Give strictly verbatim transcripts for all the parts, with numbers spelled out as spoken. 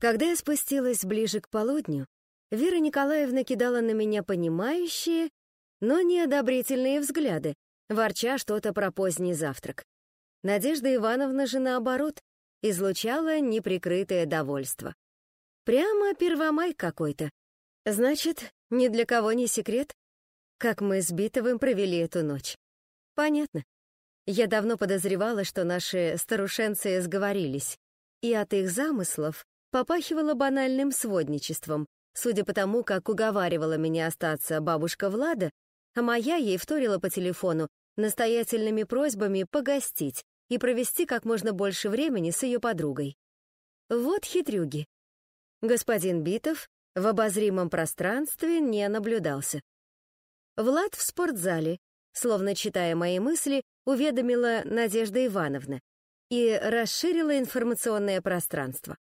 Когда я спустилась ближе к полудню, Вера Николаевна кидала на меня понимающие, но неодобрительные взгляды, ворча что-то про поздний завтрак. Надежда Ивановна же, наоборот, излучала неприкрытое довольство. Прямо первомай какой-то. Значит, ни для кого не секрет, как мы с Битовым провели эту ночь. Понятно. Я давно подозревала, что наши старушенцы сговорились, и от их замыслов попахивало банальным сводничеством, судя по тому, как уговаривала меня остаться бабушка Влада, а моя ей вторила по телефону настоятельными просьбами погостить и провести как можно больше времени с ее подругой. Вот хитрюги. Господин Битов в обозримом пространстве не наблюдался. Влад в спортзале, словно читая мои мысли, уведомила Надежда Ивановна и расширила информационное пространство.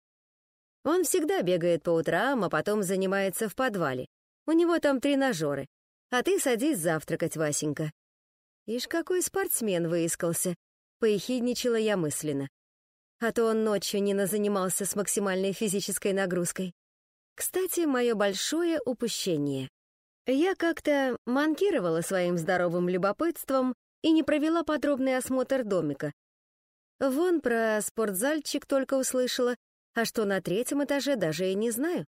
Он всегда бегает по утрам, а потом занимается в подвале. У него там тренажеры. А ты садись завтракать, Васенька. Ишь, какой спортсмен выискался, поехидничала я мысленно. А то он ночью не назанимался с максимальной физической нагрузкой. Кстати, мое большое упущение. Я как-то манкировала своим здоровым любопытством и не провела подробный осмотр домика. Вон про спортзальчик только услышала, а что на третьем этаже, даже и не знаю.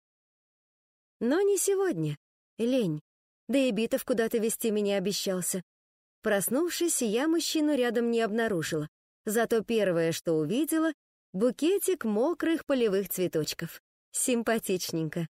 Но не сегодня. Лень. Да и Битов куда-то везти меня обещался. Проснувшись, я мужчину рядом не обнаружила. Зато первое, что увидела — букетик мокрых полевых цветочков. Симпатичненько.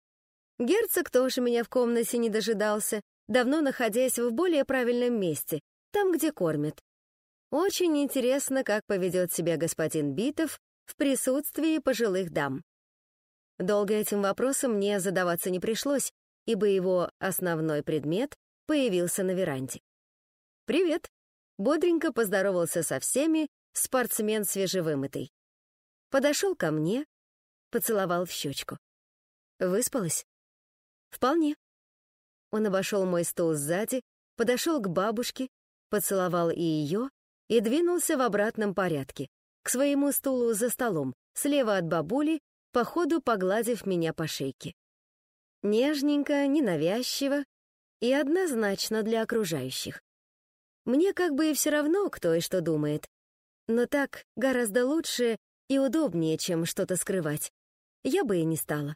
Герцог тоже меня в комнате не дожидался, давно находясь в более правильном месте, там, где кормят. Очень интересно, как поведет себя господин Битов в присутствии пожилых дам. Долго этим вопросом мне задаваться не пришлось, ибо его основной предмет появился на веранде. «Привет!» — бодренько поздоровался со всеми спортсмен свежевымытый. Подошел ко мне, поцеловал в щечку. «Выспалась?» «Вполне». Он обошел мой стул сзади, подошел к бабушке, поцеловал и ее и двинулся в обратном порядке, к своему стулу за столом, слева от бабули, по ходу погладив меня по шейке. Нежненько, ненавязчиво и однозначно для окружающих. Мне как бы и все равно, кто и что думает, но так гораздо лучше и удобнее, чем что-то скрывать. Я бы и не стала.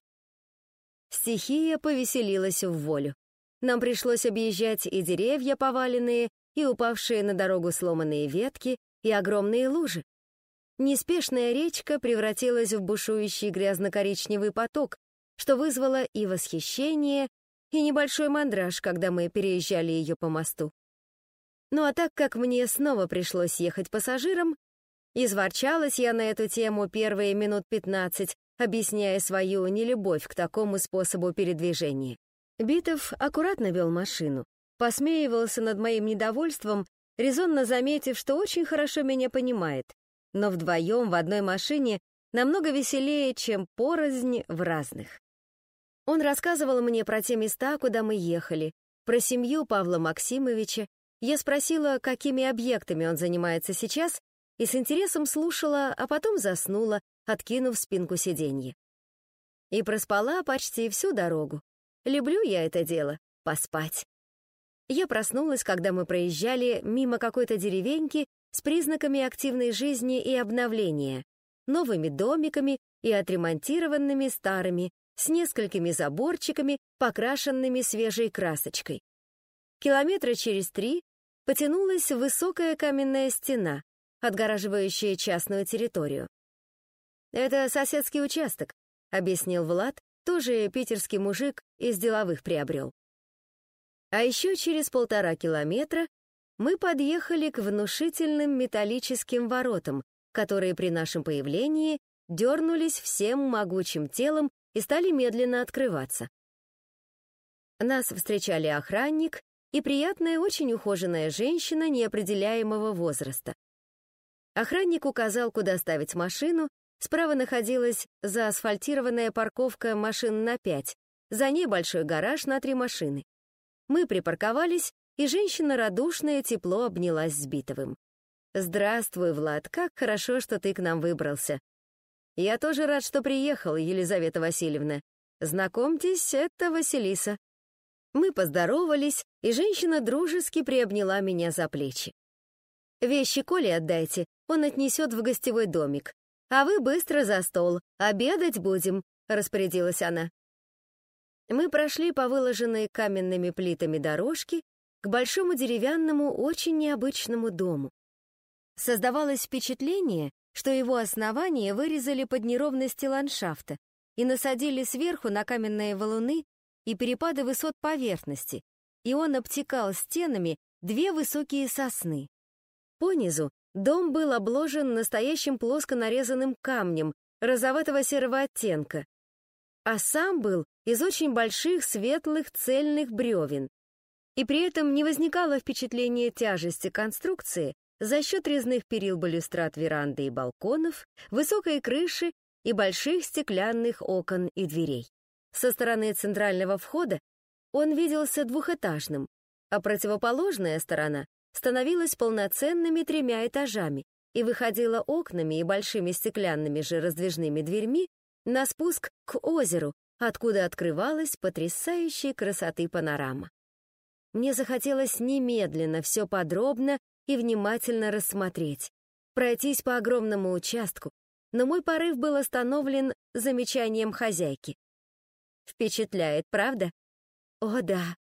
Стихия повеселилась в волю. Нам пришлось объезжать и деревья поваленные, и упавшие на дорогу сломанные ветки, и огромные лужи. Неспешная речка превратилась в бушующий грязно-коричневый поток, что вызвало и восхищение, и небольшой мандраж, когда мы переезжали ее по мосту. Ну а так как мне снова пришлось ехать пассажиром, изворчалась я на эту тему первые минут пятнадцать, объясняя свою нелюбовь к такому способу передвижения. Битов аккуратно вел машину, посмеивался над моим недовольством, резонно заметив, что очень хорошо меня понимает, но вдвоем в одной машине намного веселее, чем порознь в разных. Он рассказывал мне про те места, куда мы ехали, про семью Павла Максимовича. Я спросила, какими объектами он занимается сейчас, и с интересом слушала, а потом заснула, откинув спинку сиденья. И проспала почти всю дорогу. Люблю я это дело — поспать. Я проснулась, когда мы проезжали мимо какой-то деревеньки с признаками активной жизни и обновления, новыми домиками и отремонтированными старыми, с несколькими заборчиками, покрашенными свежей красочкой. Километра через три потянулась высокая каменная стена, отгораживающая частную территорию. «Это соседский участок», — объяснил Влад, тоже питерский мужик из деловых приобрел. А еще через полтора километра мы подъехали к внушительным металлическим воротам, которые при нашем появлении дернулись всем могучим телом и стали медленно открываться. Нас встречали охранник и приятная, очень ухоженная женщина неопределяемого возраста. Охранник указал, куда ставить машину. Справа находилась заасфальтированная парковка машин на пять, за ней большой гараж на три машины. Мы припарковались, и женщина радушно и тепло обнялась с Битовым. «Здравствуй, Влад, как хорошо, что ты к нам выбрался». «Я тоже рад, что приехал, Елизавета Васильевна. Знакомьтесь, это Василиса». Мы поздоровались, и женщина дружески приобняла меня за плечи. «Вещи Коле отдайте, он отнесет в гостевой домик. А вы быстро за стол, обедать будем», — распорядилась она. Мы прошли по выложенной каменными плитами дорожке к большому деревянному, очень необычному дому. Создавалось впечатление, что его основание вырезали под неровности ландшафта и насадили сверху на каменные валуны и перепады высот поверхности, и он обтекал стенами две высокие сосны. Понизу дом был обложен настоящим плоско нарезанным камнем розоватого серого оттенка, а сам был из очень больших светлых цельных бревен. И при этом не возникало впечатления тяжести конструкции за счет резных перил балюстрад веранды и балконов, высокой крыши и больших стеклянных окон и дверей. Со стороны центрального входа он виделся двухэтажным, а противоположная сторона становилась полноценными тремя этажами и выходила окнами и большими стеклянными же раздвижными дверьми на спуск к озеру, откуда открывалась потрясающей красоты панорама. Мне захотелось немедленно все подробно и внимательно рассмотреть, пройтись по огромному участку, но мой порыв был остановлен замечанием хозяйки. «Впечатляет, правда?» «О, да».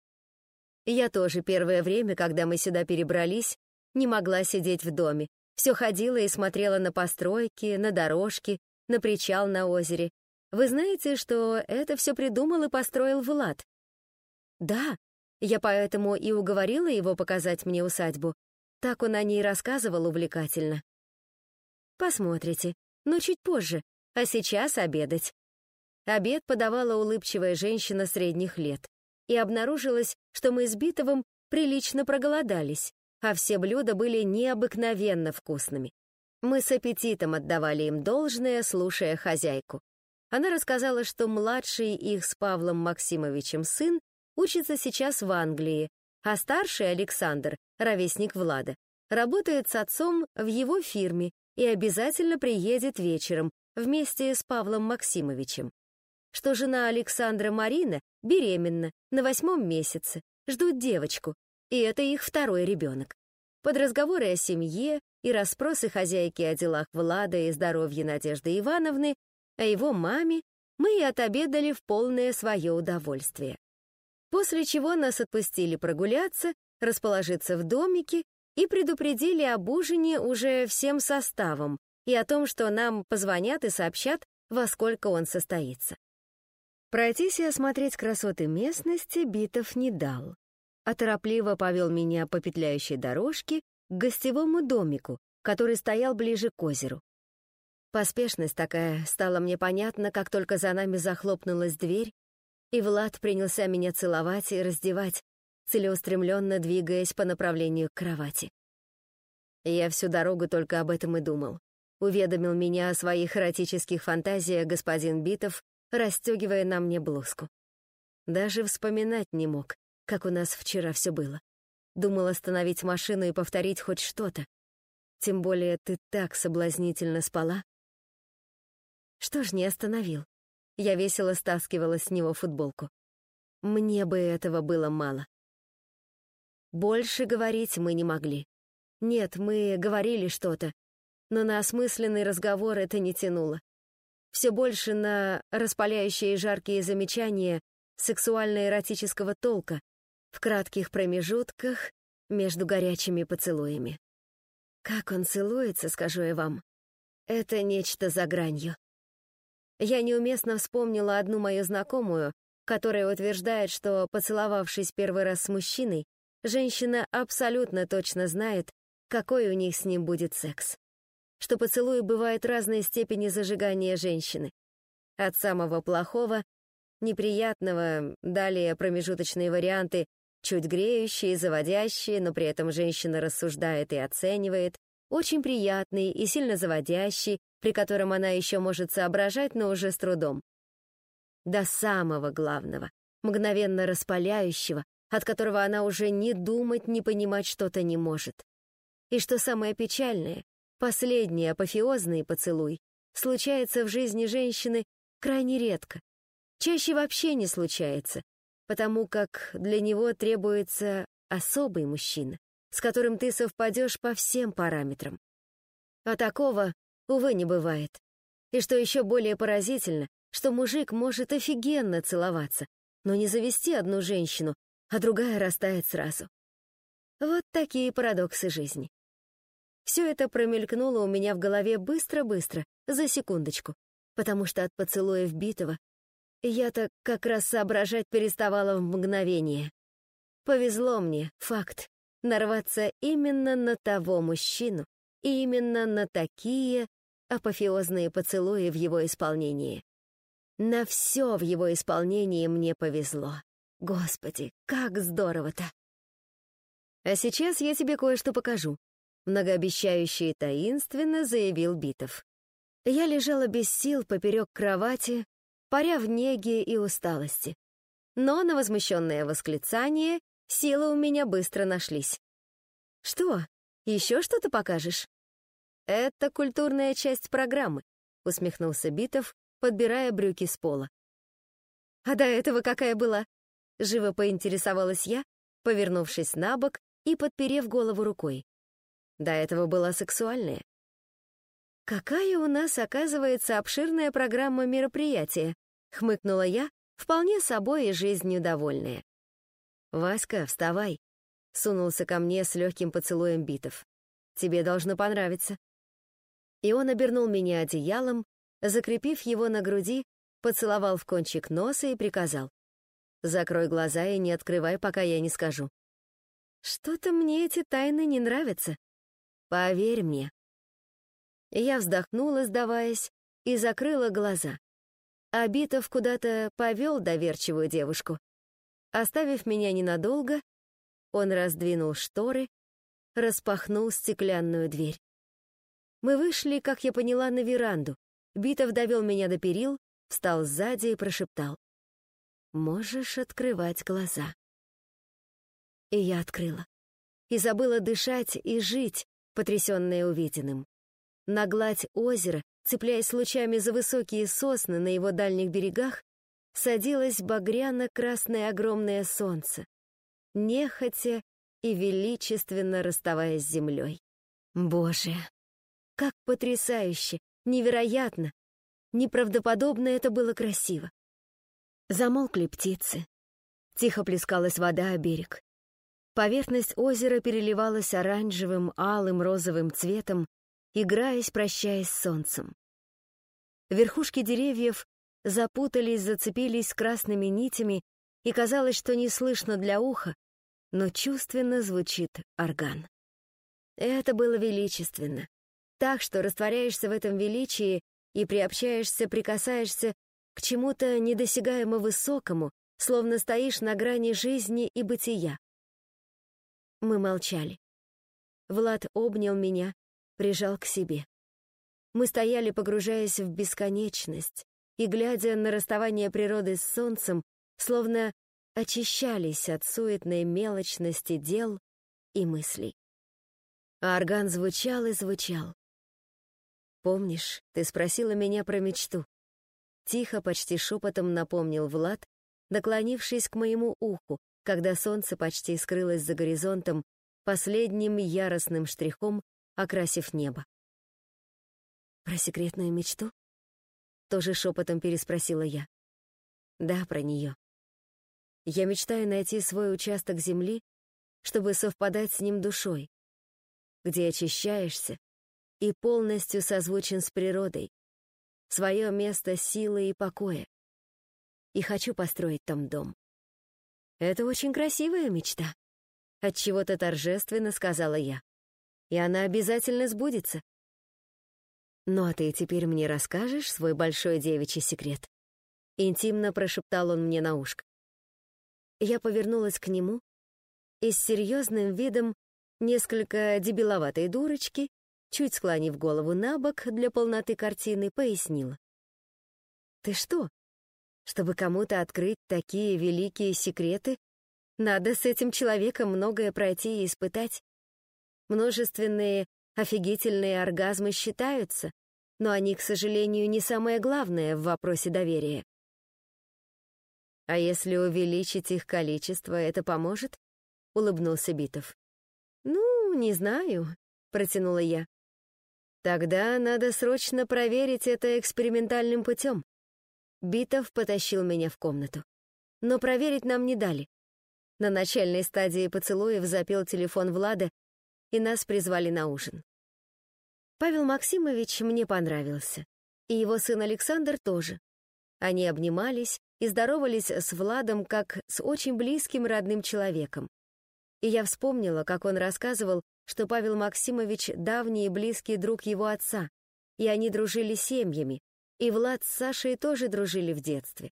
Я тоже первое время, когда мы сюда перебрались, не могла сидеть в доме. Все ходила и смотрела на постройки, на дорожки, на причал на озере. Вы знаете, что это все придумал и построил Влад? Да, я поэтому и уговорила его показать мне усадьбу. Так он о ней рассказывал увлекательно. Посмотрите, но чуть позже, а сейчас обедать. Обед подавала улыбчивая женщина средних лет, и обнаружилось, что мы с Битовым прилично проголодались, а все блюда были необыкновенно вкусными. Мы с аппетитом отдавали им должное, слушая хозяйку. Она рассказала, что младший их с Павлом Максимовичем сын учится сейчас в Англии, а старший Александр, ровесник Влада, работает с отцом в его фирме и обязательно приедет вечером вместе с Павлом Максимовичем. Что жена Александра Марина беременна, на восьмом месяце, ждут девочку, и это их второй ребенок. Под разговоры о семье и расспросы хозяйки о делах Влада и здоровье Надежды Ивановны, о его маме, мы и отобедали в полное свое удовольствие. После чего нас отпустили прогуляться, расположиться в домике и предупредили об ужине уже всем составом и о том, что нам позвонят и сообщат, во сколько он состоится. Пройтись и осмотреть красоты местности Битов не дал, а торопливо повел меня по петляющей дорожке к гостевому домику, который стоял ближе к озеру. Поспешность такая стала мне понятна, как только за нами захлопнулась дверь, и Влад принялся меня целовать и раздевать, целеустремленно двигаясь по направлению к кровати. Я всю дорогу только об этом и думал. Уведомил меня о своих эротических фантазиях господин Битов, расстегивая на мне блузку. Даже вспоминать не мог, как у нас вчера все было. Думал остановить машину и повторить хоть что-то. Тем более ты так соблазнительно спала. Что ж, не остановил. Я весело стаскивала с него футболку. Мне бы этого было мало. Больше говорить мы не могли. Нет, мы говорили что-то, но на осмысленный разговор это не тянуло. Все больше на распаляющие жаркие замечания сексуально-эротического толка в кратких промежутках между горячими поцелуями. Как он целуется, скажу я вам, это нечто за гранью. Я неуместно вспомнила одну мою знакомую, которая утверждает, что, поцеловавшись первый раз с мужчиной, женщина абсолютно точно знает, какой у них с ним будет секс. Что поцелуи бывают разной степени зажигания женщины. От самого плохого, неприятного, далее промежуточные варианты, чуть греющие, заводящие, но при этом женщина рассуждает и оценивает, очень приятный и сильно заводящий, при котором она еще может соображать, но уже с трудом. До самого главного, мгновенно распаляющего, от которого она уже ни думать, ни понимать что-то не может. И что самое печальное, последний апофеозный поцелуй случается в жизни женщины крайне редко. Чаще вообще не случается, потому как для него требуется особый мужчина, с которым ты совпадешь по всем параметрам. А такого, увы, не бывает. И что еще более поразительно, что мужик может офигенно целоваться, но не завести одну женщину, а другая растает сразу. Вот такие парадоксы жизни. Все это промелькнуло у меня в голове быстро-быстро, за секундочку, потому что от поцелуев битого я-то как раз соображать переставала в мгновение. Повезло мне, факт, нарваться именно на того мужчину и именно на такие апофеозные поцелуи в его исполнении. На все в его исполнении мне повезло. Господи, как здорово-то! А сейчас я тебе кое-что покажу. Многообещающе и таинственно заявил Битов. Я лежала без сил поперек кровати, паря в неге и усталости. Но на возмущенное восклицание силы у меня быстро нашлись. «Что, еще что-то покажешь?» «Это культурная часть программы», — усмехнулся Битов, подбирая брюки с пола. «А до этого какая была?» — живо поинтересовалась я, повернувшись на бок и подперев голову рукой. До этого была сексуальная. «Какая у нас, оказывается, обширная программа мероприятия», — хмыкнула я, вполне собой и жизнью довольная. «Васька, вставай», — сунулся ко мне с легким поцелуем Битов. «Тебе должно понравиться». И он обернул меня одеялом, закрепив его на груди, поцеловал в кончик носа и приказал: «Закрой глаза и не открывай, пока я не скажу». Что-то мне эти тайны не нравятся. Поверь мне. Я вздохнула, сдаваясь, и закрыла глаза. А Битов куда-то повел доверчивую девушку. Оставив меня ненадолго, он раздвинул шторы, распахнул стеклянную дверь. Мы вышли, как я поняла, на веранду. Битов довел меня до перил, встал сзади и прошептал: «Можешь открывать глаза». И я открыла. И забыла дышать и жить, потрясённая увиденным. На гладь озера, цепляясь лучами за высокие сосны на его дальних берегах, садилось багряно-красное огромное солнце, нехотя и величественно расставаясь с землей. Боже, как потрясающе, невероятно, неправдоподобно это было красиво. Замолкли птицы. Тихо плескалась вода о берег. Поверхность озера переливалась оранжевым, алым, розовым цветом, играясь, прощаясь с солнцем. Верхушки деревьев запутались, зацепились красными нитями, и казалось, что не слышно для уха, но чувственно звучит орган. Это было величественно. Так что растворяешься в этом величии и приобщаешься, прикасаешься к чему-то недосягаемо высокому, словно стоишь на грани жизни и бытия. Мы молчали. Влад обнял меня, прижал к себе. Мы стояли, погружаясь в бесконечность, и, глядя на расставание природы с солнцем, словно очищались от суетной мелочности дел и мыслей. А орган звучал и звучал. «Помнишь, ты спросила меня про мечту?» Тихо, почти шепотом напомнил Влад, наклонившись к моему уху, когда солнце почти скрылось за горизонтом, последним яростным штрихом окрасив небо. «Про секретную мечту?» Тоже шепотом переспросила я. «Да, про нее. Я мечтаю найти свой участок земли, чтобы совпадать с ним душой, где очищаешься и полностью созвучен с природой, свое место силы и покоя. И хочу построить там дом». «Это очень красивая мечта», — отчего-то торжественно сказала я. «И она обязательно сбудется». «Ну а ты теперь мне расскажешь свой большой девичий секрет?» Интимно прошептал он мне на ушко. Я повернулась к нему и с серьезным видом несколько дебиловатой дурочки, чуть склонив голову на бок для полноты картины, пояснила. «Ты что? Чтобы кому-то открыть такие великие секреты, надо с этим человеком многое пройти и испытать. Множественные офигительные оргазмы считаются, но они, к сожалению, не самое главное в вопросе доверия. «А если увеличить их количество, это поможет?» — улыбнулся Битов. «Ну, не знаю», — протянула я. «Тогда надо срочно проверить это экспериментальным путем». Битов потащил меня в комнату. Но проверить нам не дали. На начальной стадии поцелуев запел телефон Влада, и нас призвали на ужин. Павел Максимович мне понравился, и его сын Александр тоже. Они обнимались и здоровались с Владом как с очень близким родным человеком. И я вспомнила, как он рассказывал, что Павел Максимович — давний и близкий друг его отца, и они дружили семьями, и Влад с Сашей тоже дружили в детстве.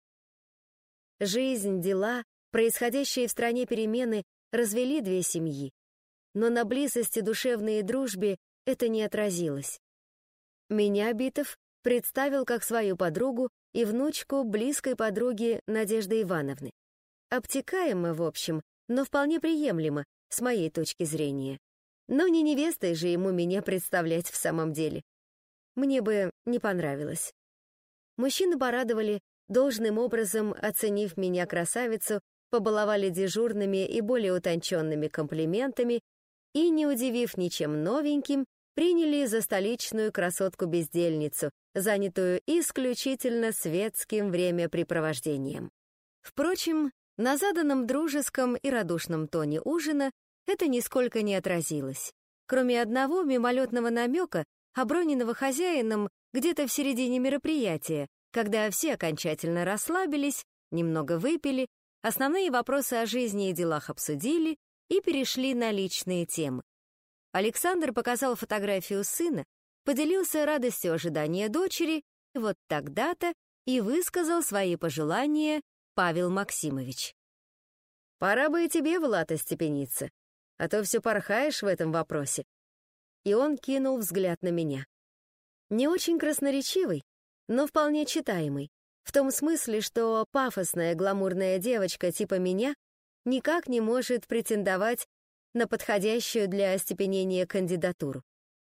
Жизнь, дела, происходящие в стране перемены развели две семьи, но на близости душевной и дружбе это не отразилось. Меня Битов представил как свою подругу и внучку близкой подруги Надежды Ивановны. Обтекаемо, в общем, но вполне приемлемо, с моей точки зрения. Но не невестой же ему меня представлять в самом деле. Мне бы не понравилось. Мужчины порадовали, должным образом оценив меня красавицу, побаловали дежурными и более утонченными комплиментами и, не удивив ничем новеньким, приняли за столичную красотку-бездельницу, занятую исключительно светским времяпрепровождением. Впрочем, на заданном дружеском и радушном тоне ужина это нисколько не отразилось, кроме одного мимолетного намека, оброненного хозяином где-то в середине мероприятия, когда все окончательно расслабились, немного выпили, основные вопросы о жизни и делах обсудили и перешли на личные темы. Александр показал фотографию сына, поделился радостью ожидания дочери, и вот тогда-то и высказал свои пожелания Павел Максимович. «Пора бы и тебе, Влад, остепениться, а то все порхаешь в этом вопросе». И он кинул взгляд на меня. Не очень красноречивый, но вполне читаемый, в том смысле, что пафосная гламурная девочка типа меня никак не может претендовать на подходящую для остепенения кандидатуру.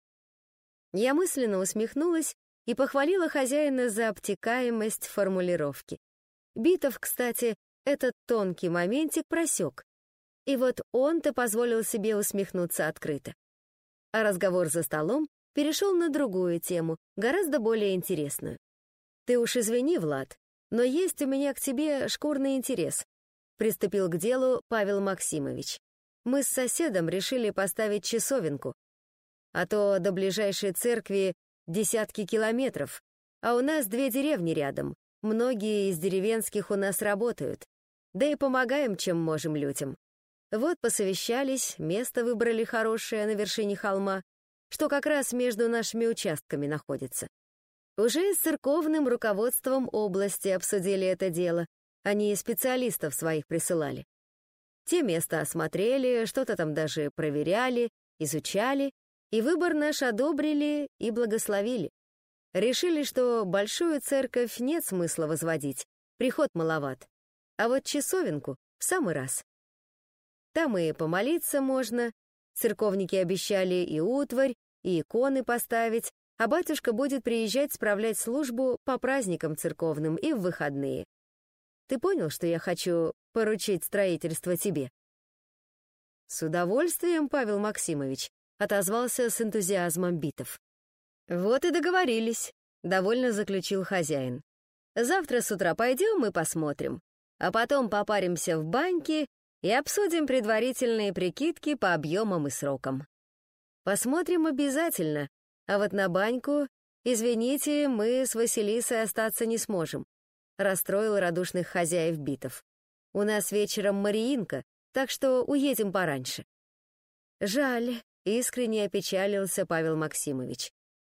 Я мысленно усмехнулась и похвалила хозяина за обтекаемость формулировки. Битов, кстати, этот тонкий моментик просек, и вот он-то позволил себе усмехнуться открыто. А разговор за столом перешел на другую тему, гораздо более интересную. «Ты уж извини, Влад, но есть у меня к тебе шкурный интерес», приступил к делу Павел Максимович. «Мы с соседом решили поставить часовенку, а то до ближайшей церкви десятки километров, а у нас две деревни рядом, многие из деревенских у нас работают, да и помогаем, чем можем людям. Вот посовещались, место выбрали хорошее на вершине холма, что как раз между нашими участками находится. Уже с церковным руководством области обсудили это дело, они и специалистов своих присылали. Те место осмотрели, что-то там даже проверяли, изучали, и выбор наш одобрили и благословили. Решили, что большую церковь нет смысла возводить, приход маловат, а вот часовенку в самый раз. Там и помолиться можно, церковники обещали и утварь, и иконы поставить, а батюшка будет приезжать справлять службу по праздникам церковным и в выходные. Ты понял, что я хочу поручить строительство тебе?» «С удовольствием, Павел Максимович», — отозвался с энтузиазмом Битов. «Вот и договорились», — довольно заключил хозяин. «Завтра с утра пойдем и посмотрим, а потом попаримся в баньке и обсудим предварительные прикидки по объемам и срокам». «Посмотрим обязательно, а вот на баньку, извините, мы с Василисой остаться не сможем», — расстроил радушных хозяев Битов. «У нас вечером Мариинка, так что уедем пораньше». «Жаль», — искренне опечалился Павел Максимович.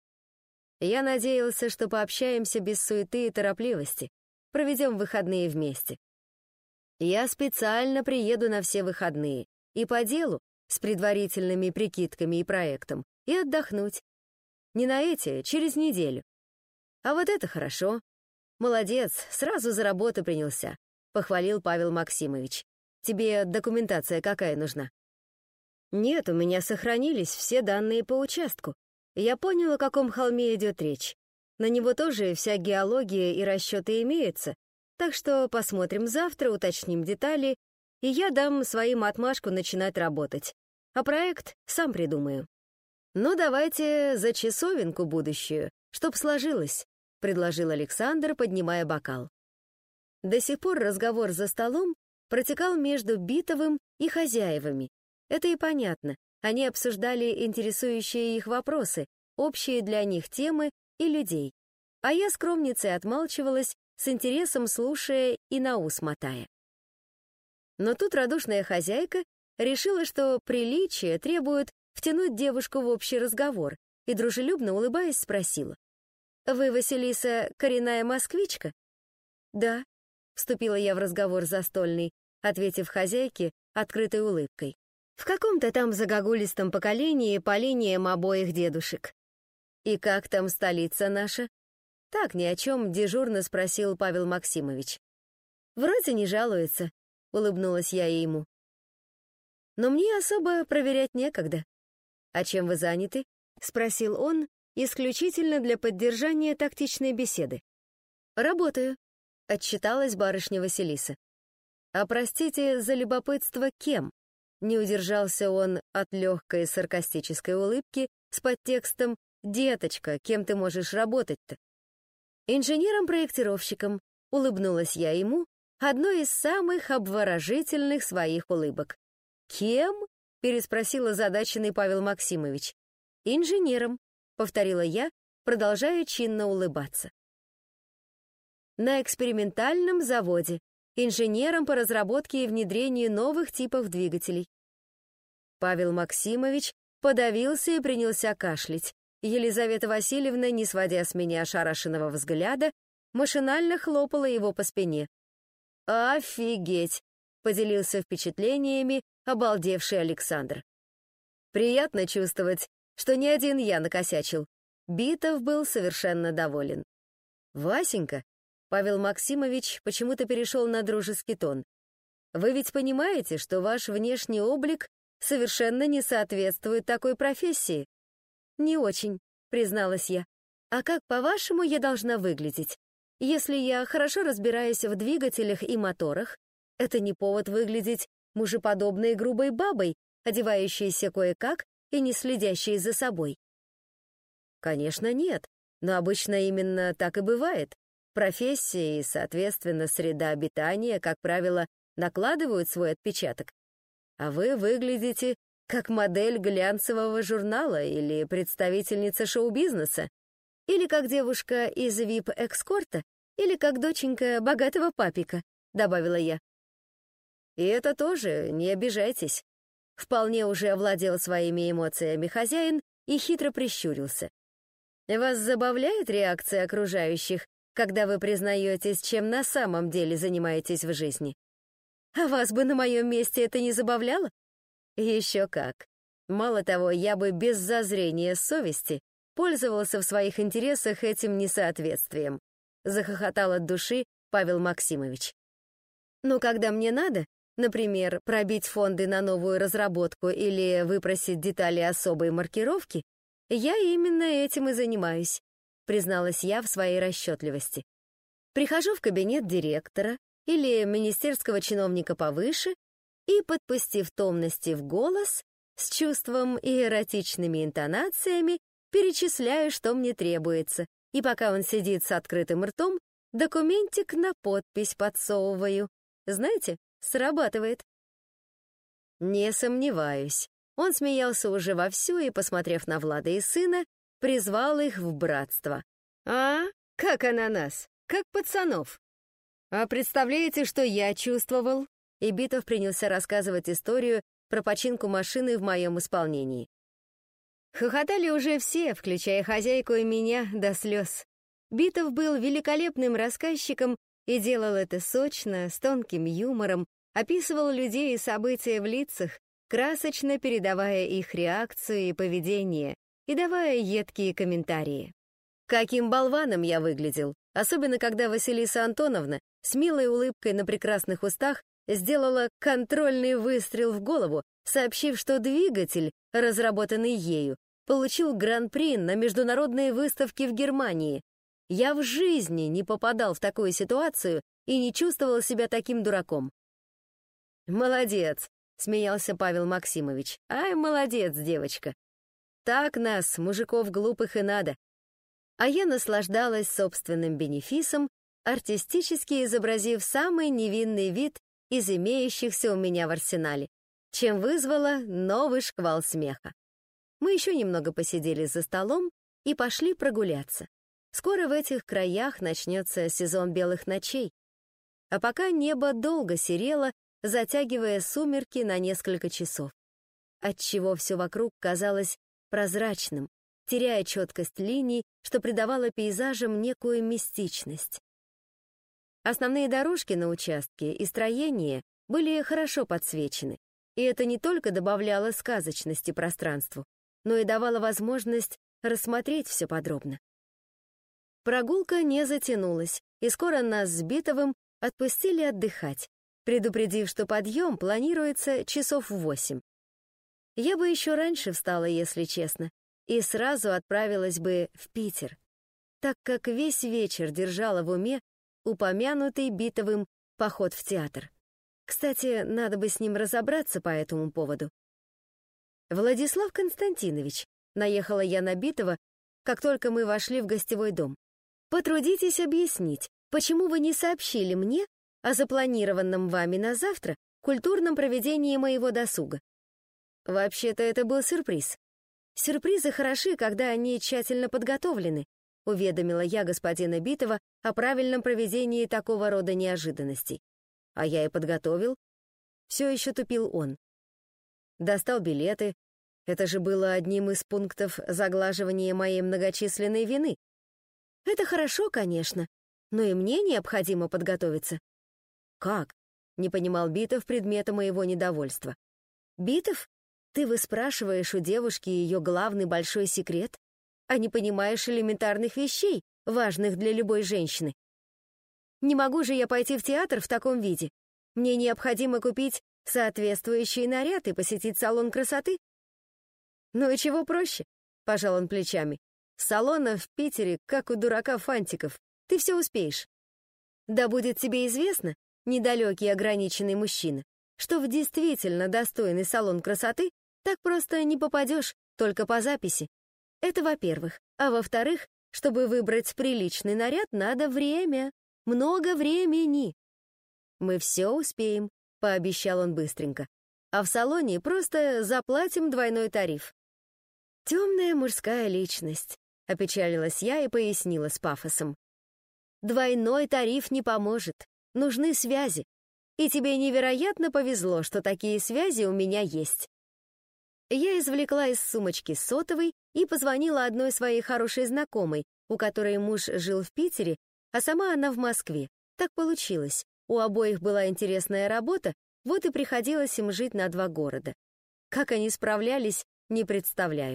«Я надеялся, что пообщаемся без суеты и торопливости, проведем выходные вместе. Я специально приеду на все выходные и по делу, с предварительными прикидками и проектом, и отдохнуть. Не на эти, через неделю. А вот это хорошо. Молодец, сразу за работу принялся», — похвалил Павел Максимович. «Тебе документация какая нужна?» «Нет, у меня сохранились все данные по участку. Я понял, о каком холме идет речь. На него тоже вся геология и расчеты имеются, так что посмотрим завтра, уточним детали, и я дам своим отмашку начинать работать. А проект сам придумаю. «Ну, давайте за часовенку будущую, чтоб сложилось», — предложил Александр, поднимая бокал. До сих пор разговор за столом протекал между Битовым и хозяевами. Это и понятно. Они обсуждали интересующие их вопросы, общие для них темы и людей. А я скромницей отмалчивалась, с интересом слушая и на ус мотая. Но тут радушная хозяйка решила, что приличие требует втянуть девушку в общий разговор, и, дружелюбно улыбаясь, спросила: «Вы, Василиса, коренная москвичка?» «Да», — вступила я в разговор застольный, ответив хозяйке открытой улыбкой. «В каком-то там загогулистом поколении по линиям обоих дедушек». «И как там столица наша?» «Так, ни о чем», — дежурно спросил Павел Максимович. «Вроде не жалуется», — улыбнулась я ему. «Но мне особо проверять некогда». «А чем вы заняты?» — спросил он, исключительно для поддержания тактичной беседы. «Работаю», — отчиталась барышня Василиса. «А простите за любопытство, кем?» Не удержался он от легкой саркастической улыбки с подтекстом: «Деточка, кем ты можешь работать-то?» «Инженером-проектировщиком», — улыбнулась я ему, одной из самых обворожительных своих улыбок. «Кем?» — переспросил озадаченный Павел Максимович. «Инженером», — повторила я, продолжая чинно улыбаться. «На экспериментальном заводе, инженером по разработке и внедрению новых типов двигателей». Павел Максимович подавился и принялся кашлять. Елизавета Васильевна, не сводя с меня ошарашенного взгляда, машинально хлопала его по спине. «Офигеть!» — поделился впечатлениями обалдевший Александр. «Приятно чувствовать, что не один я накосячил». Битов был совершенно доволен. «Васенька», — Павел Максимович почему-то перешел на дружеский тон, «вы ведь понимаете, что ваш внешний облик совершенно не соответствует такой профессии?» «Не очень», — призналась я. «А как, по-вашему, я должна выглядеть? Если я хорошо разбираюсь в двигателях и моторах, это не повод выглядеть мужеподобной грубой бабой, одевающейся кое-как и не следящей за собой». «Конечно, нет, но обычно именно так и бывает. Профессия и, соответственно, среда обитания, как правило, накладывают свой отпечаток. А вы выглядите как модель глянцевого журнала или представительница шоу-бизнеса, или как девушка из ви ай пи-экскорта, или как доченька богатого папика», — добавила я. «И это тоже, не обижайтесь». Вполне уже овладел своими эмоциями хозяин и хитро прищурился. «Вас забавляет реакция окружающих, когда вы признаетесь, чем на самом деле занимаетесь в жизни? А вас бы на моем месте это не забавляло?» «Еще как. Мало того, я бы без зазрения совести пользовался в своих интересах этим несоответствием», — захохотал от души Павел Максимович. «Ну, когда мне надо, например, пробить фонды на новую разработку или выпросить детали особой маркировки, я именно этим и занимаюсь», — призналась я в своей расчетливости. «Прихожу в кабинет директора или министерского чиновника повыше и, подпустив томности в голос, с чувством и эротичными интонациями перечисляю, что мне требуется, и пока он сидит с открытым ртом, документик на подпись подсовываю. Знаете, срабатывает». «Не сомневаюсь». Он смеялся уже вовсю и, посмотрев на Влада и сына, призвал их в братство. «А? Как ананас? Как пацанов? А представляете, что я чувствовал?» И Битов принялся рассказывать историю про починку машины в моем исполнении. Хохотали уже все, включая хозяйку и меня, до слез. Битов был великолепным рассказчиком и делал это сочно, с тонким юмором, описывал людей и события в лицах, красочно передавая их реакцию и поведение и давая едкие комментарии. Каким болваном я выглядел, особенно когда Василиса Антоновна с милой улыбкой на прекрасных устах сделала контрольный выстрел в голову, сообщив, что двигатель, разработанный ею, получил гран-при на международной выставке в Германии. Я в жизни не попадал в такую ситуацию и не чувствовал себя таким дураком. «Молодец», — смеялся Павел Максимович. «Ай, молодец, девочка. Так нас, мужиков глупых, и надо». А я наслаждалась собственным бенефисом, артистически изобразив самый невинный вид из имеющихся у меня в арсенале, чем вызвала новый шквал смеха. Мы еще немного посидели за столом и пошли прогуляться. Скоро в этих краях начнется сезон белых ночей. А пока небо долго серело, затягивая сумерки на несколько часов, отчего все вокруг казалось прозрачным, теряя четкость линий, что придавало пейзажам некую мистичность. Основные дорожки на участке и строения были хорошо подсвечены, и это не только добавляло сказочности пространству, но и давало возможность рассмотреть все подробно. Прогулка не затянулась, и скоро нас с Битовым отпустили отдыхать, предупредив, что подъем планируется часов в восемь. Я бы еще раньше встала, если честно, и сразу отправилась бы в Питер, так как весь вечер держала в уме упомянутый Битовым поход в театр. Кстати, надо бы с ним разобраться по этому поводу. «Владислав Константинович», — наехала я на Битова, как только мы вошли в гостевой дом, «потрудитесь объяснить, почему вы не сообщили мне о запланированном вами на завтра культурном проведении моего досуга? Вообще-то это был сюрприз. Сюрпризы хороши, когда они тщательно подготовлены», — уведомила я господина Битова о правильном проведении такого рода неожиданностей. А я и подготовил. Все еще тупил он. Достал билеты. Это же было одним из пунктов заглаживания моей многочисленной вины. Это хорошо, конечно, но и мне необходимо подготовиться. Как? Не понимал Битов предмета моего недовольства. Битов? Ты выспрашиваешь у девушки ее главный большой секрет, а не понимаешь элементарных вещей, важных для любой женщины. Не могу же я пойти в театр в таком виде. Мне необходимо купить соответствующий наряд и посетить салон красоты. Ну и чего проще, пожал он плечами. Салонов в Питере, как у дурака фантиков. Ты все успеешь. Да будет тебе известно, недалекий ограниченный мужчина, что в действительно достойный салон красоты так просто не попадешь, только по записи. Это во-первых. А во-вторых, чтобы выбрать приличный наряд, надо время. Много времени. Мы все успеем, пообещал он быстренько. А в салоне просто заплатим двойной тариф. Темная мужская личность, опечалилась я и пояснила с пафосом. Двойной тариф не поможет. Нужны связи. И тебе невероятно повезло, что такие связи у меня есть. Я извлекла из сумочки сотовый и позвонила одной своей хорошей знакомой, у которой муж жил в Питере, а сама она в Москве. Так получилось. У обоих была интересная работа, вот и приходилось им жить на два города. Как они справлялись, не представляю.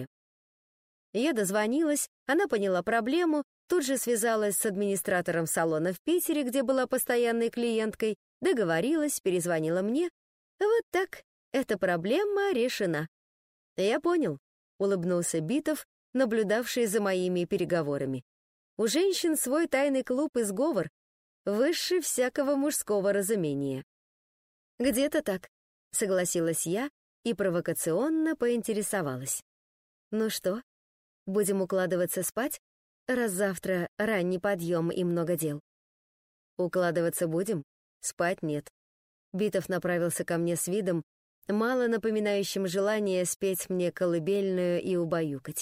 Я дозвонилась, она поняла проблему, тут же связалась с администратором салона в Питере, где была постоянной клиенткой, договорилась, перезвонила мне. Вот так, эта проблема решена. Я понял, улыбнулся Битов, наблюдавший за моими переговорами. У женщин свой тайный клуб и сговор, выше всякого мужского разумения. Где-то так, согласилась я и провокационно поинтересовалась. Ну что, будем укладываться спать, раз завтра ранний подъем и много дел? Укладываться будем, спать нет. Битов направился ко мне с видом, мало напоминающим желание спеть мне колыбельную и убаюкать.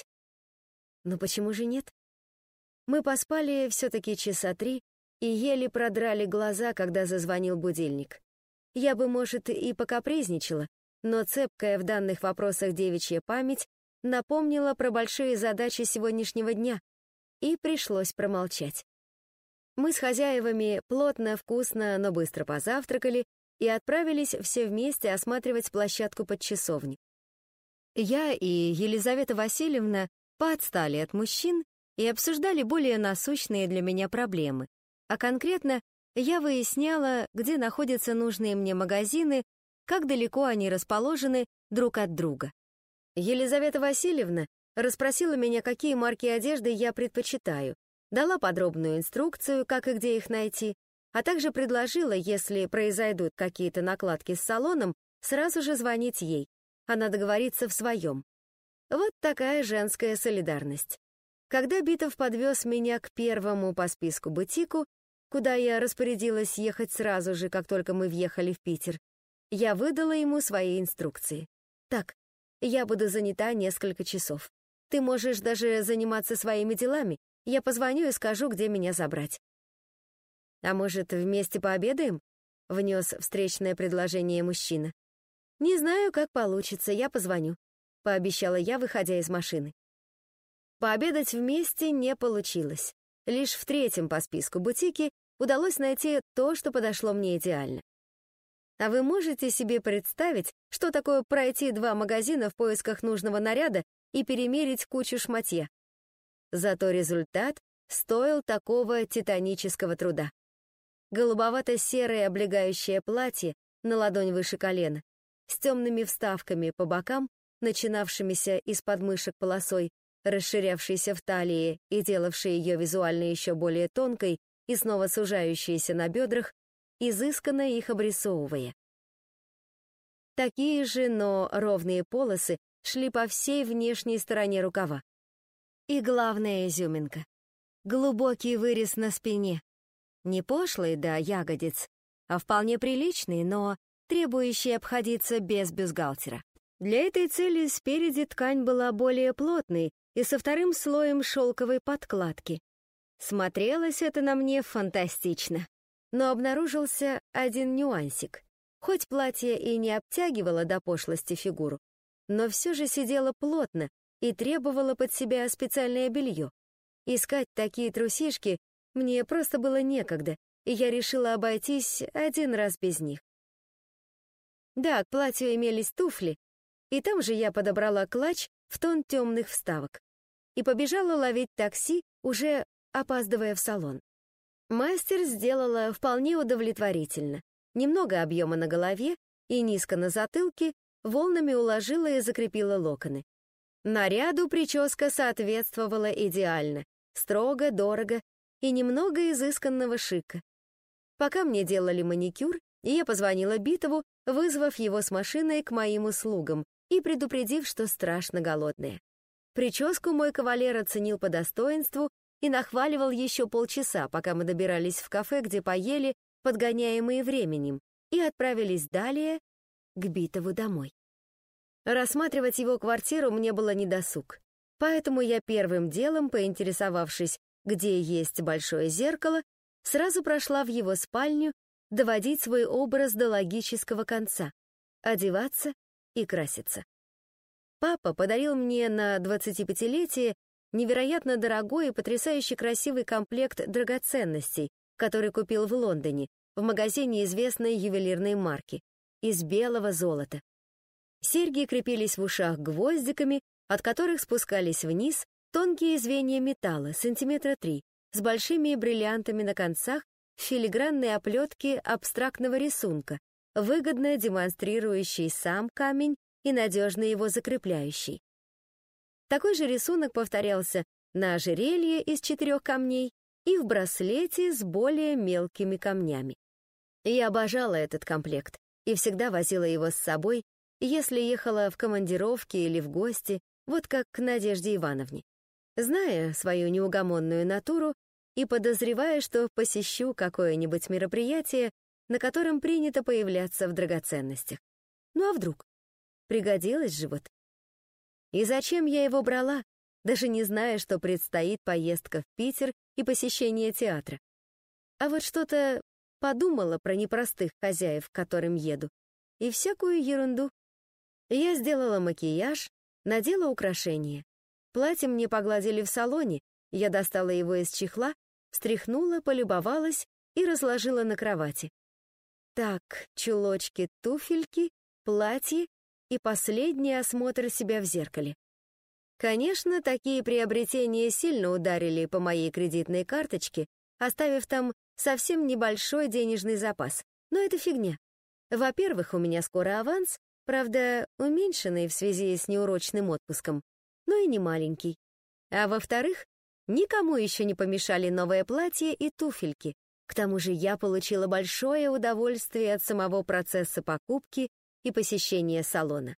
Но почему же нет? Мы поспали все-таки часа три и еле продрали глаза, когда зазвонил будильник. Я бы, может, и покапризничала, но цепкая в данных вопросах девичья память напомнила про большие задачи сегодняшнего дня, и пришлось промолчать. Мы с хозяевами плотно, вкусно, но быстро позавтракали и отправились все вместе осматривать площадку под часовню. Я и Елизавета Васильевна поотстали от мужчин и обсуждали более насущные для меня проблемы, а конкретно я выясняла, где находятся нужные мне магазины, как далеко они расположены друг от друга. Елизавета Васильевна расспросила меня, какие марки одежды я предпочитаю, дала подробную инструкцию, как и где их найти, а также предложила, если произойдут какие-то накладки с салоном, сразу же звонить ей. Она договорится в своем. Вот такая женская солидарность. Когда Битов подвез меня к первому по списку бутику, куда я распорядилась ехать сразу же, как только мы въехали в Питер, я выдала ему свои инструкции. Так, я буду занята несколько часов. Ты можешь даже заниматься своими делами. Я позвоню и скажу, где меня забрать. А может, вместе пообедаем? Внес встречное предложение мужчина. Не знаю, как получится, я позвоню, пообещала я, выходя из машины. Пообедать вместе не получилось. Лишь в третьем по списку бутике удалось найти то, что подошло мне идеально. А вы можете себе представить, что такое пройти два магазина в поисках нужного наряда и перемерить кучу шматья? Зато результат стоил такого титанического труда. Голубовато-серое облегающее платье на ладонь выше колена, с темными вставками по бокам, начинавшимися из подмышек полосой, расширявшейся в талии и делавшей ее визуально еще более тонкой и снова сужающейся на бедрах, изысканно их обрисовывая. Такие же, но ровные полосы шли по всей внешней стороне рукава. И главная изюминка — глубокий вырез на спине. Не пошлый до ягодиц, а вполне приличный, но требующий обходиться без бюстгальтера. Для этой цели спереди ткань была более плотной и со вторым слоем шелковой подкладки. Смотрелось это на мне фантастично. Но обнаружился один нюансик. Хоть платье и не обтягивало до пошлости фигуру, но все же сидело плотно и требовало под себя специальное белье. Искать такие трусишки мне просто было некогда, и я решила обойтись один раз без них. Да, к платью имелись туфли, и там же я подобрала клатч в тон темных вставок и побежала ловить такси, уже опаздывая в салон. Мастер сделала вполне удовлетворительно. Немного объема на голове и низко на затылке, волнами уложила и закрепила локоны. Наряду прическа соответствовала идеально, строго, дорого и немного изысканного шика. Пока мне делали маникюр, я позвонила Битову, вызвав его с машиной к моим услугам и предупредив, что страшно голодная. Прическу мой кавалер оценил по достоинству и нахваливал еще полчаса, пока мы добирались в кафе, где поели, подгоняемые временем, и отправились далее к Битову домой. Рассматривать его квартиру мне было недосуг, поэтому я первым делом, поинтересовавшись, где есть большое зеркало, сразу прошла в его спальню доводить свой образ до логического конца, одеваться и краситься. Папа подарил мне на двадцатипятилетие невероятно дорогой и потрясающе красивый комплект драгоценностей, который купил в Лондоне, в магазине известной ювелирной марки, из белого золота. Серьги крепились в ушах гвоздиками, от которых спускались вниз тонкие звенья металла, сантиметра три, с большими бриллиантами на концах, в филигранной оплетке абстрактного рисунка, выгодно демонстрирующий сам камень и надежно его закрепляющий. Такой же рисунок повторялся на ожерелье из четырех камней и в браслете с более мелкими камнями. Я обожала этот комплект и всегда возила его с собой, если ехала в командировки или в гости, вот как к Надежде Ивановне. Зная свою неугомонную натуру и подозревая, что посещу какое-нибудь мероприятие, на котором принято появляться в драгоценностях. Ну а вдруг? Пригодилось же вот. И зачем я его брала, даже не зная, что предстоит поездка в Питер и посещение театра? А вот что-то подумала про непростых хозяев, к которым еду, и всякую ерунду. Я сделала макияж, надела украшения. Платье мне погладили в салоне, я достала его из чехла, встряхнула, полюбовалась и разложила на кровати. Так, чулочки, туфельки, платье и последний осмотр себя в зеркале. Конечно, такие приобретения сильно ударили по моей кредитной карточке, оставив там совсем небольшой денежный запас. Но это фигня. Во-первых, у меня скоро аванс, правда, уменьшенный в связи с неурочным отпуском, но и не маленький. А во-вторых, Никому еще не помешали новое платье и туфельки. К тому же я получила большое удовольствие от самого процесса покупки и посещения салона.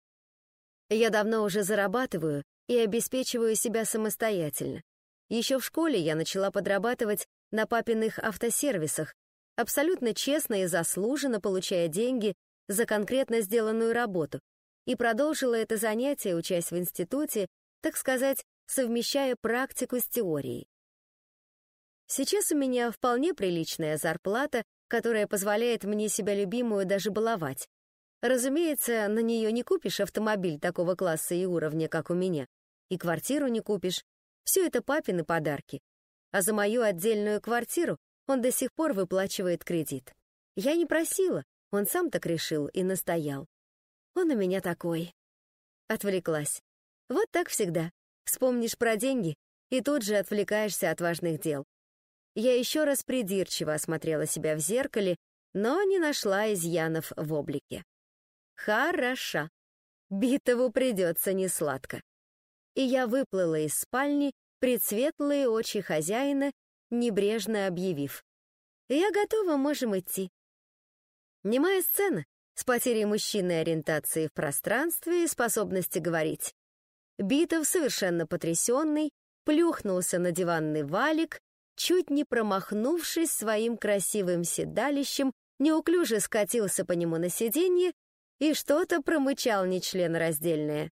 Я давно уже зарабатываю и обеспечиваю себя самостоятельно. Еще в школе я начала подрабатывать на папиных автосервисах, абсолютно честно и заслуженно получая деньги за конкретно сделанную работу, и продолжила это занятие, учась в институте, так сказать, совмещая практику с теорией. Сейчас у меня вполне приличная зарплата, которая позволяет мне себя любимую даже баловать. Разумеется, на нее не купишь автомобиль такого класса и уровня, как у меня, и квартиру не купишь. Все это папины подарки. А за мою отдельную квартиру он до сих пор выплачивает кредит. Я не просила, он сам так решил и настоял. Он у меня такой. Отвлеклась. Вот так всегда. Вспомнишь про деньги, и тут же отвлекаешься от важных дел. Я еще раз придирчиво осмотрела себя в зеркале, но не нашла изъянов в облике. Хороша. Битову придется несладко. И я выплыла из спальни пред светлые очи хозяина, небрежно объявив: «Я готова, можем идти». Немая сцена с потерей мужчины ориентации в пространстве и способности говорить. Битов, совершенно потрясенный, плюхнулся на диванный валик, чуть не промахнувшись своим красивым седалищем, неуклюже скатился по нему на сиденье и что-то промычал нечленораздельное.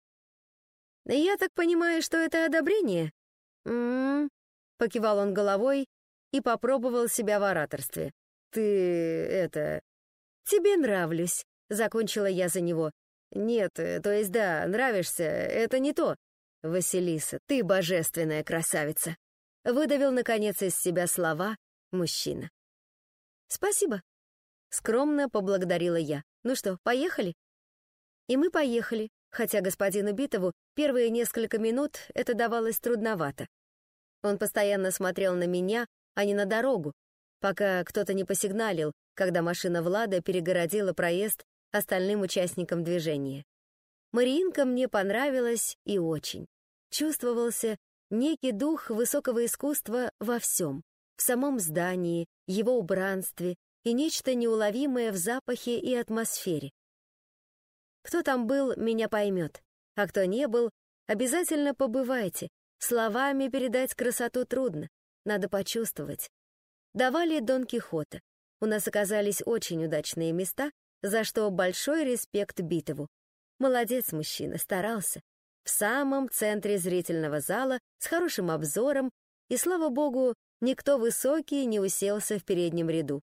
«Я так понимаю, что это одобрение?» «М-м-м», покивал он головой и попробовал себя в ораторстве. «Ты... это... тебе нравлюсь», — закончила я за него. «Нет, то есть да, нравишься, это не то». «Василиса, ты божественная красавица», — выдавил, наконец, из себя слова мужчина. «Спасибо», — скромно поблагодарила я. «Ну что, поехали?» И мы поехали, хотя господину Битову первые несколько минут это давалось трудновато. Он постоянно смотрел на меня, а не на дорогу, пока кто-то не посигналил, когда машина Влада перегородила проезд остальным участникам движения. Мариинка мне понравилась и очень. Чувствовался некий дух высокого искусства во всем, в самом здании, его убранстве и нечто неуловимое в запахе и атмосфере. Кто там был, меня поймет, а кто не был, обязательно побывайте. Словами передать красоту трудно, надо почувствовать. Давали Дон Кихота. У нас оказались очень удачные места, за что большой респект Битову. Молодец мужчина, старался. В самом центре зрительного зала, с хорошим обзором, и, слава богу, никто высокий не уселся в переднем ряду.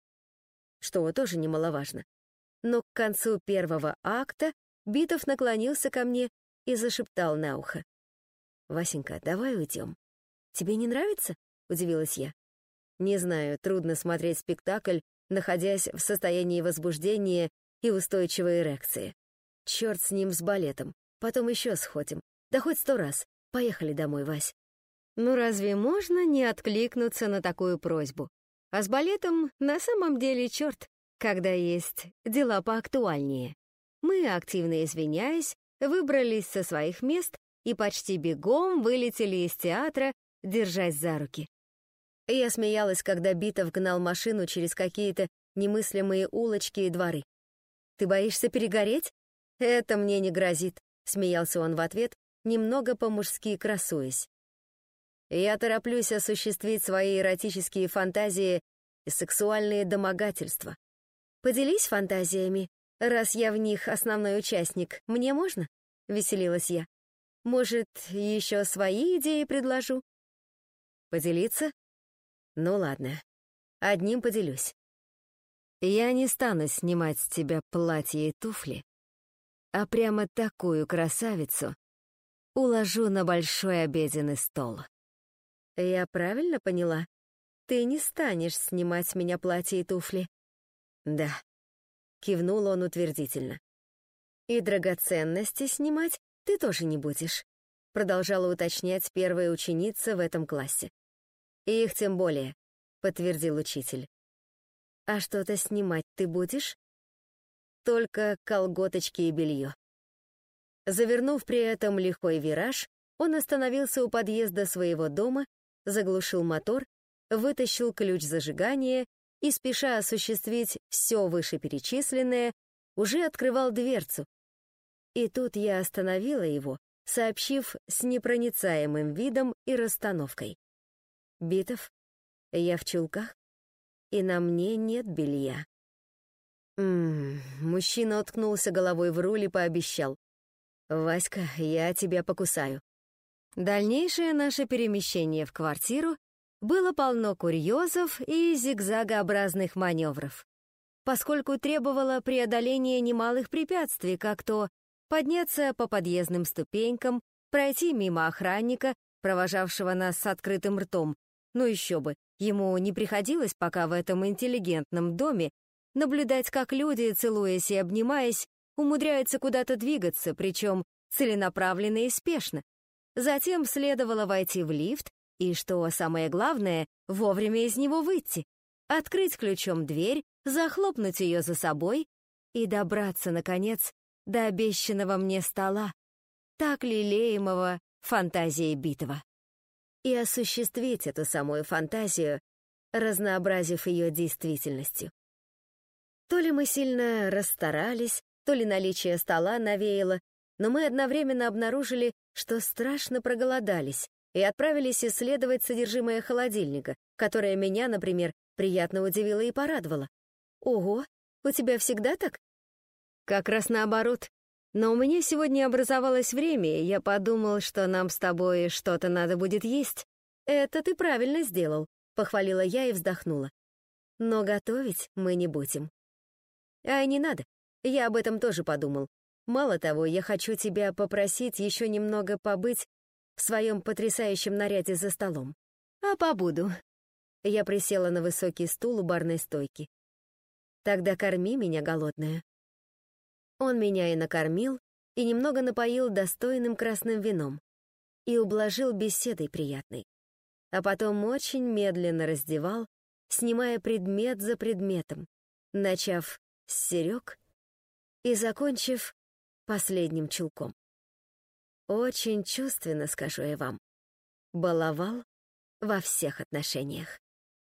Что тоже немаловажно. Но к концу первого акта Битов наклонился ко мне и зашептал на ухо: «Васенька, давай уйдем». «Тебе не нравится?» — удивилась я. Не знаю, трудно смотреть спектакль, находясь в состоянии возбуждения и устойчивой эрекции. Черт с ним, с балетом. Потом еще сходим. Да хоть сто раз. Поехали домой, Вась. Ну разве можно не откликнуться на такую просьбу? А с балетом на самом деле черт, когда есть дела поактуальнее. Мы, активно извиняясь, выбрались со своих мест и почти бегом вылетели из театра, держась за руки. Я смеялась, когда Битов гнал машину через какие-то немыслимые улочки и дворы. «Ты боишься перегореть?» «Это мне не грозит», — смеялся он в ответ, немного по-мужски красуясь. «Я тороплюсь осуществить свои эротические фантазии и сексуальные домогательства. Поделись фантазиями, раз я в них основной участник, мне можно?» — веселилась я. «Может, еще свои идеи предложу?» «Поделиться? Ну ладно, одним поделюсь. Я не стану снимать с тебя платье и туфли, а прямо такую красавицу уложу на большой обеденный стол». «Я правильно поняла? Ты не станешь снимать с меня платье и туфли?» «Да», — кивнул он утвердительно. «И драгоценности снимать ты тоже не будешь», — продолжала уточнять первая ученица в этом классе. «И их тем более», — подтвердил учитель. «А что-то снимать ты будешь?» «Только колготочки и белье». Завернув при этом лихой вираж, он остановился у подъезда своего дома заглушил мотор, вытащил ключ зажигания и, спеша осуществить все вышеперечисленное, уже открывал дверцу. И тут я остановила его, сообщив с непроницаемым видом и расстановкой: «Битов, я в чулках, и на мне нет белья». Ммм, мужчина уткнулся головой в руль и пообещал: «Васька, я тебя покусаю». Дальнейшее наше перемещение в квартиру было полно курьезов и зигзагообразных маневров, поскольку требовало преодоления немалых препятствий, как то подняться по подъездным ступенькам, пройти мимо охранника, провожавшего нас с открытым ртом. Ну еще бы, ему не приходилось пока в этом интеллигентном доме наблюдать, как люди, целуясь и обнимаясь, умудряются куда-то двигаться, причем целенаправленно и спешно. Затем следовало войти в лифт и, что самое главное, вовремя из него выйти, открыть ключом дверь, захлопнуть ее за собой и добраться, наконец, до обещанного мне стола, так лелеемого фантазией Битова. И осуществить эту самую фантазию, разнообразив ее действительностью. То ли мы сильно расстарались, то ли наличие стола навеяло, но мы одновременно обнаружили, что страшно проголодались, и отправились исследовать содержимое холодильника, которое меня, например, приятно удивило и порадовало. «Ого, у тебя всегда так?» «Как раз наоборот. Но у меня сегодня образовалось время, и я подумал, что нам с тобой что-то надо будет есть». «Это ты правильно сделал», — похвалила я и вздохнула. «Но готовить мы не будем». «А не надо, я об этом тоже подумал. Мало того, я хочу тебя попросить еще немного побыть в своем потрясающем наряде за столом. А побуду». Я присела на высокий стул у барной стойки. «Тогда корми меня, голодная». Он меня и накормил, и немного напоил достойным красным вином, и ублажил беседой приятной. А потом очень медленно раздевал, снимая предмет за предметом, начав с серег и закончив последним чулком. Очень чувственно, скажу я вам, баловал во всех отношениях.